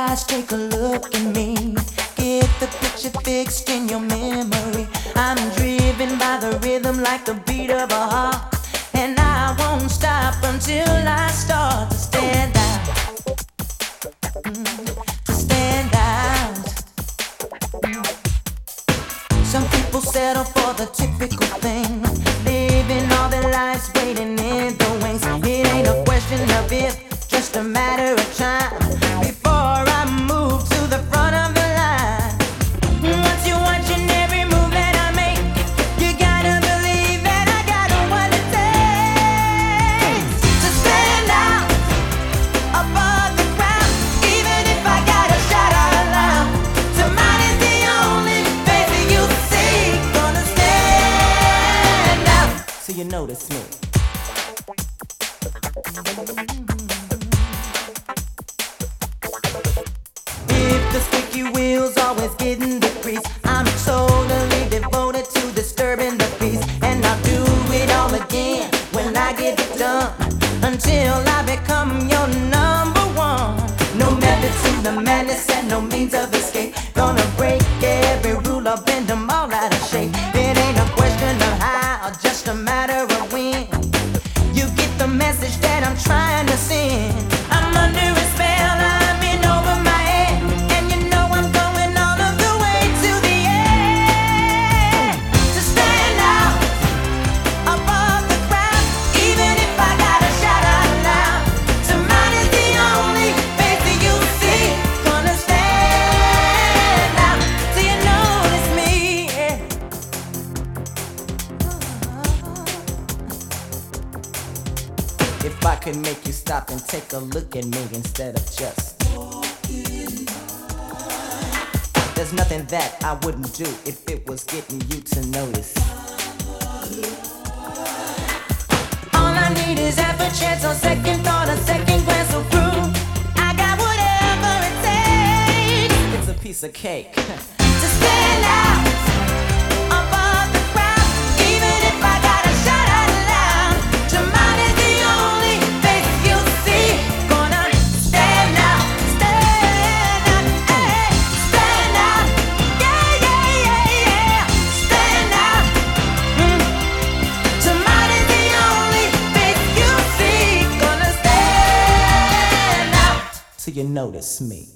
eyes, take a look at me. Get the picture fixed in your memory. I'm driven by the rhythm like the beat of a heart, and I won't stop until I start to stand out. To stand out. Some people settle for the typical thing, living all their lives waiting in the wings. It ain't a question of if, just a matter of time before I move to the front of the line. Once you're watching every move that I make, you gotta believe that I got what it takes to stand out above the crowd. Even if I gotta shout out loud, mine is the only face that you see. Gonna stand out so you notice me. The squeaky wheels always getting the grease. I'm totally devoted to disturbing the peace, and I'll do it all again when I get it done, until I become your number one. No method to the madness and no means of escape. Gonna break every rule or bend them all out of shape. It ain't a question of how, just a matter of when. You get the message that I'm trying to send. I'm under a spell, I'm in over my head, and you know I'm going all of the way to the end. To stand out above the crowd, even if I gotta shout out loud. So mine is the only face that you see. Gonna stand out till you notice me. If I could make you stop and take a look at me instead of just walking by. There's nothing that I wouldn't do if it was getting you to notice. All I need is half a chance, a second thought, a second glance of through. I got whatever it takes. It's a piece of cake to stand out above the crowd, even if I gotta shout out loud. To mine is the only face you see. Gonna stand out, hey, stand out, yeah, yeah, yeah, yeah, stand out. To mine is the only face you see. Gonna stand out till you notice me.